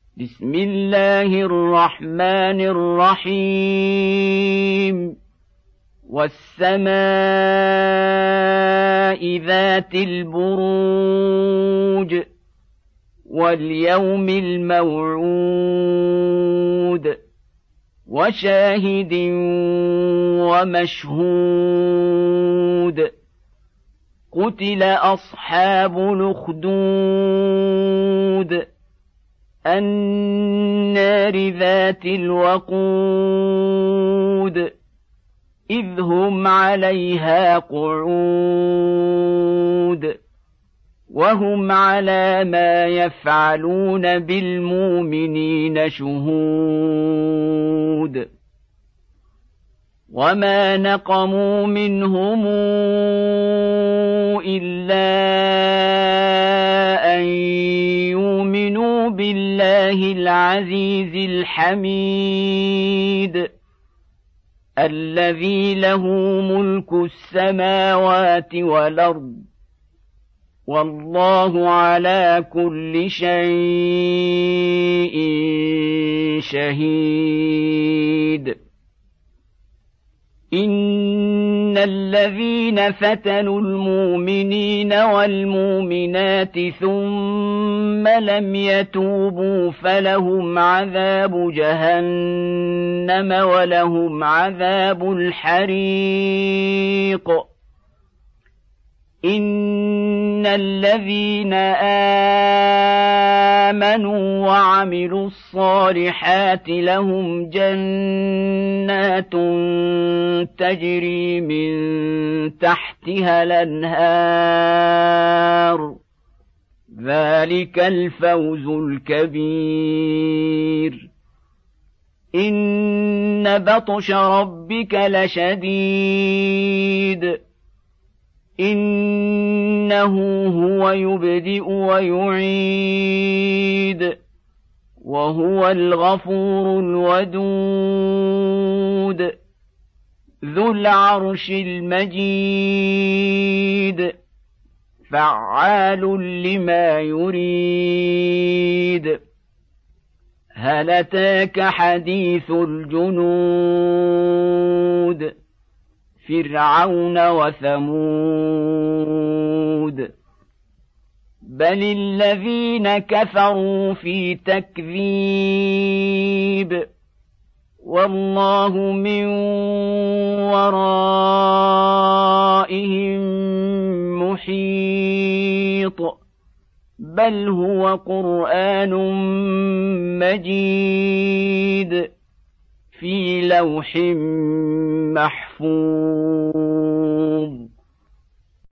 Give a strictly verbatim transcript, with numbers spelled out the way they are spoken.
بسم الله الرحمن الرحيم والسماء ذات البروج واليوم الموعود وشاهد ومشهود قتل أصحاب الأخدود النار ذات الوقود إذ هم عليها قعود وهم على ما يفعلون بالمؤمنين شهود وما نقموا منهم إلا أن يؤمنوا بالله العزيز الحميد الذي له ملك السماوات والأرض والله على كل شيء شهيد إن الذين فتنوا المؤمنين والمؤمنات ثم لم يتوبوا فلهم عذاب جهنم ولهم عذاب الحريق إن الذين آمنوا وعملوا الصالحات لهم جنات تجري من تحتها الأنهار ذلك الفوز الكبير إن بطش ربك لشديد إنه هو يبدئ ويعيد وهو الغفور الودود ذو العرش المجيد فعال لما يريد هل أتاك حديث الجنود فرعون وثمود بل الذين كفروا في تكذيب والله من ورائهم محيط بل هو قرآن مجيد. مجيد. في لوح محفوظ.